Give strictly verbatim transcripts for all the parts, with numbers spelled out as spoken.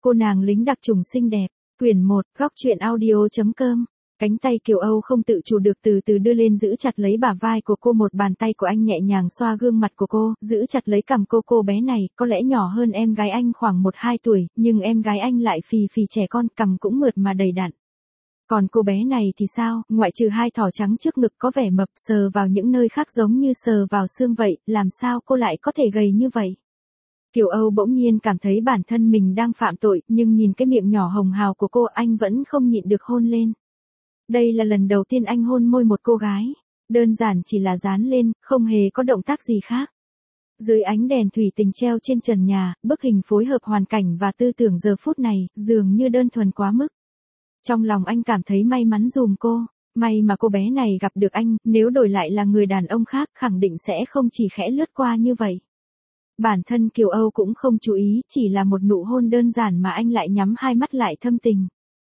Cô nàng lính đặc trùng xinh đẹp. Quyển một, góc truyện audio.com. Cánh tay Kiều Âu không tự chủ được từ từ đưa lên giữ chặt lấy bả vai của cô, một bàn tay của anh nhẹ nhàng xoa gương mặt của cô, giữ chặt lấy cằm cô. Cô bé này có lẽ nhỏ hơn em gái anh khoảng một hai tuổi, nhưng em gái anh lại phì phì trẻ con, cằm cũng mượt mà đầy đặn. Còn cô bé này thì sao, ngoại trừ hai thỏ trắng trước ngực có vẻ mập, sờ vào những nơi khác giống như sờ vào xương vậy, làm sao cô lại có thể gầy như vậy? Kiều Âu bỗng nhiên cảm thấy bản thân mình đang phạm tội, nhưng nhìn cái miệng nhỏ hồng hào của cô, anh vẫn không nhịn được hôn lên. Đây là lần đầu tiên anh hôn môi một cô gái, đơn giản chỉ là dán lên, không hề có động tác gì khác. Dưới ánh đèn thủy tinh treo trên trần nhà, bức hình phối hợp hoàn cảnh và tư tưởng giờ phút này, dường như đơn thuần quá mức. Trong lòng anh cảm thấy may mắn giùm cô, may mà cô bé này gặp được anh, nếu đổi lại là người đàn ông khác khẳng định sẽ không chỉ khẽ lướt qua như vậy. Bản thân Kiều Âu cũng không chú ý, chỉ là một nụ hôn đơn giản mà anh lại nhắm hai mắt lại thâm tình.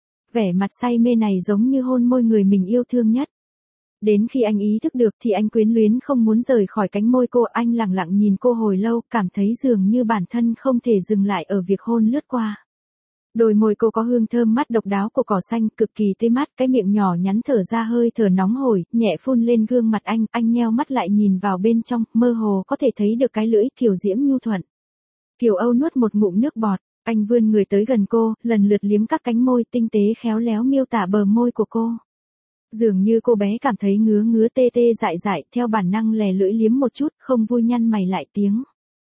Vẻ mặt say mê này giống như hôn môi người mình yêu thương nhất. Đến khi anh ý thức được thì anh quyến luyến không muốn rời khỏi cánh môi cô, anh lặng lặng nhìn cô hồi lâu, cảm thấy dường như bản thân không thể dừng lại ở việc hôn lướt qua. Đôi môi cô có hương thơm mát độc đáo của cỏ xanh, cực kỳ tươi mát, cái miệng nhỏ nhắn thở ra hơi thở nóng hổi, nhẹ phun lên gương mặt anh, anh nheo mắt lại nhìn vào bên trong, mơ hồ có thể thấy được cái lưỡi kiều diễm nhu thuận. Kiều Âu nuốt một ngụm nước bọt, anh vươn người tới gần cô, lần lượt liếm các cánh môi tinh tế khéo léo miêu tả bờ môi của cô. Dường như cô bé cảm thấy ngứa ngứa tê tê dại dại, theo bản năng lè lưỡi liếm một chút, không vui nhăn mày lại tiếng.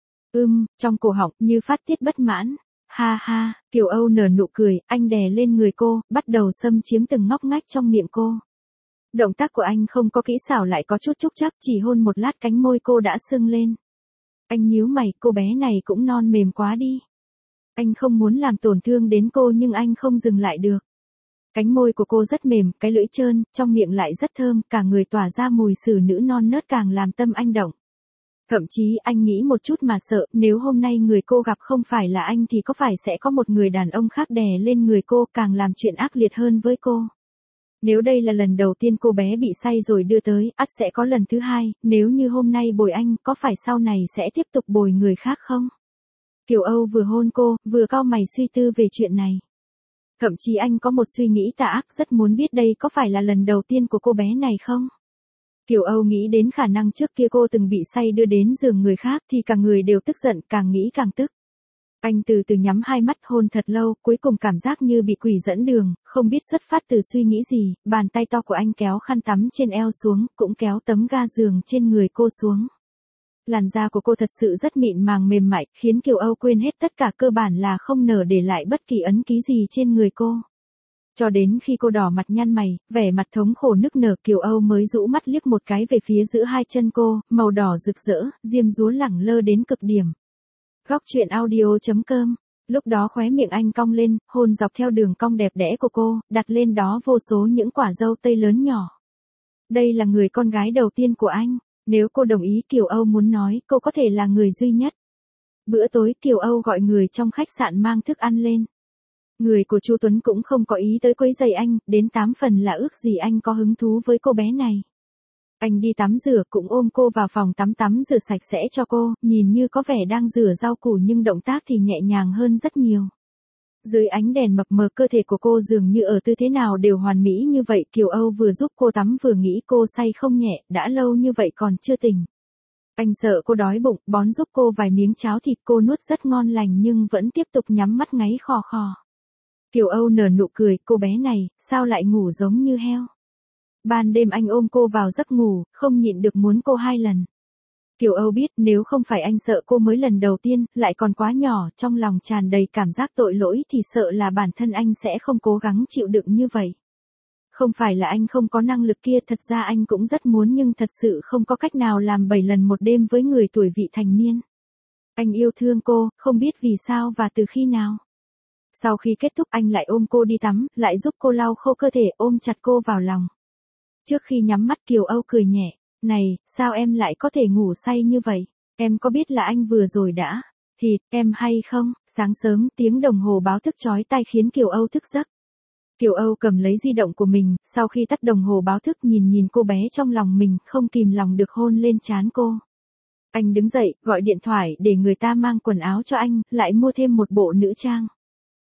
Ưm, trong cổ họng như phát tiết bất mãn. Ha ha, Kiều Âu nở nụ cười, anh đè lên người cô, bắt đầu xâm chiếm từng ngóc ngách trong miệng cô. Động tác của anh không có kỹ xảo lại có chút trúc chắc, chỉ hôn một lát cánh môi cô đã sưng lên. Anh nhíu mày, cô bé này cũng non mềm quá đi. Anh không muốn làm tổn thương đến cô nhưng anh không dừng lại được. Cánh môi của cô rất mềm, cái lưỡi trơn, trong miệng lại rất thơm, cả người tỏa ra mùi xử nữ non nớt càng làm tâm anh động. Thậm chí anh nghĩ một chút mà sợ, nếu hôm nay người cô gặp không phải là anh thì có phải sẽ có một người đàn ông khác đè lên người cô, càng làm chuyện ác liệt hơn với cô. Nếu đây là lần đầu tiên cô bé bị say rồi đưa tới, ắt sẽ có lần thứ hai, nếu như hôm nay bồi anh, có phải sau này sẽ tiếp tục bồi người khác không? Kiều Âu vừa hôn cô, vừa cau mày suy tư về chuyện này. Thậm chí anh có một suy nghĩ tà ác, rất muốn biết đây có phải là lần đầu tiên của cô bé này không? Kiều Âu nghĩ đến khả năng trước kia cô từng bị say đưa đến giường người khác thì cả người đều tức giận, càng nghĩ càng tức. Anh từ từ nhắm hai mắt hôn thật lâu, cuối cùng cảm giác như bị quỷ dẫn đường, không biết xuất phát từ suy nghĩ gì, bàn tay to của anh kéo khăn tắm trên eo xuống, cũng kéo tấm ga giường trên người cô xuống. Làn da của cô thật sự rất mịn màng mềm mại, khiến Kiều Âu quên hết tất cả, cơ bản là không nở để lại bất kỳ ấn ký gì trên người cô. Cho đến khi cô đỏ mặt nhăn mày, vẻ mặt thống khổ nức nở, Kiều Âu mới rũ mắt liếc một cái về phía giữa hai chân cô, màu đỏ rực rỡ, diêm dúa lẳng lơ đến cực điểm. Góc truyện audio.com. Lúc đó khóe miệng anh cong lên, hôn dọc theo đường cong đẹp đẽ của cô, đặt lên đó vô số những quả dâu tây lớn nhỏ. Đây là người con gái đầu tiên của anh, nếu cô đồng ý, Kiều Âu muốn nói, cô có thể là người duy nhất. Bữa tối Kiều Âu gọi người trong khách sạn mang thức ăn lên. Người của Chu Tuấn cũng không có ý tới quấy rầy anh, đến tám phần là ước gì anh có hứng thú với cô bé này. Anh đi tắm rửa cũng ôm cô vào phòng tắm tắm rửa sạch sẽ cho cô, nhìn như có vẻ đang rửa rau củ nhưng động tác thì nhẹ nhàng hơn rất nhiều. Dưới ánh đèn mập mờ, cơ thể của cô dường như ở tư thế nào đều hoàn mỹ như vậy, Kiều Âu vừa giúp cô tắm vừa nghĩ cô say không nhẹ, đã lâu như vậy còn chưa tỉnh. Anh sợ cô đói bụng, bón giúp cô vài miếng cháo thịt, cô nuốt rất ngon lành nhưng vẫn tiếp tục nhắm mắt ngáy khò khò. Kiều Âu nở nụ cười, cô bé này, sao lại ngủ giống như heo. Ban đêm anh ôm cô vào giấc ngủ, không nhịn được muốn cô hai lần. Kiều Âu biết nếu không phải anh sợ cô mới lần đầu tiên, lại còn quá nhỏ, trong lòng tràn đầy cảm giác tội lỗi thì sợ là bản thân anh sẽ không cố gắng chịu đựng như vậy. Không phải là anh không có năng lực kia, thật ra anh cũng rất muốn nhưng thật sự không có cách nào làm bảy lần một đêm với người tuổi vị thành niên. Anh yêu thương cô, không biết vì sao và từ khi nào. Sau khi kết thúc anh lại ôm cô đi tắm, lại giúp cô lau khô cơ thể, ôm chặt cô vào lòng. Trước khi nhắm mắt Kiều Âu cười nhẹ, này, sao em lại có thể ngủ say như vậy? Em có biết là anh vừa rồi đã, thì, em hay không? Sáng sớm, tiếng đồng hồ báo thức chói tai khiến Kiều Âu thức giấc. Kiều Âu cầm lấy di động của mình, sau khi tắt đồng hồ báo thức nhìn nhìn cô bé trong lòng mình, không kìm lòng được hôn lên trán cô. Anh đứng dậy, gọi điện thoại để người ta mang quần áo cho anh, lại mua thêm một bộ nữ trang.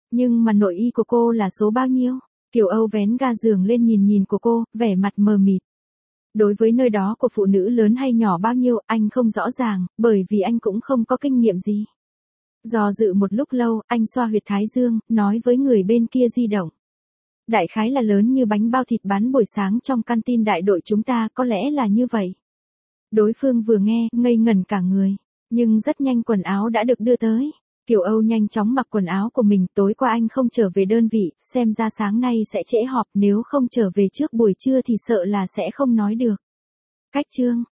Nhưng mà nội y của cô là số bao nhiêu? Kiều Âu vén ga giường lên nhìn nhìn của cô, vẻ mặt mờ mịt. Đối với nơi đó của phụ nữ lớn hay nhỏ bao nhiêu, anh không rõ ràng, bởi vì anh cũng không có kinh nghiệm gì. Do dự một lúc lâu, anh xoa huyệt thái dương, nói với người bên kia di động. Đại khái là lớn như bánh bao thịt bán buổi sáng trong canteen đại đội chúng ta, có lẽ là như vậy. Đối phương vừa nghe, ngây ngẩn cả người. Nhưng rất nhanh quần áo đã được đưa tới. Kiều Âu nhanh chóng mặc quần áo của mình, tối qua anh không trở về đơn vị, xem ra sáng nay sẽ trễ họp, nếu không trở về trước buổi trưa thì sợ là sẽ không nói được. Cách chương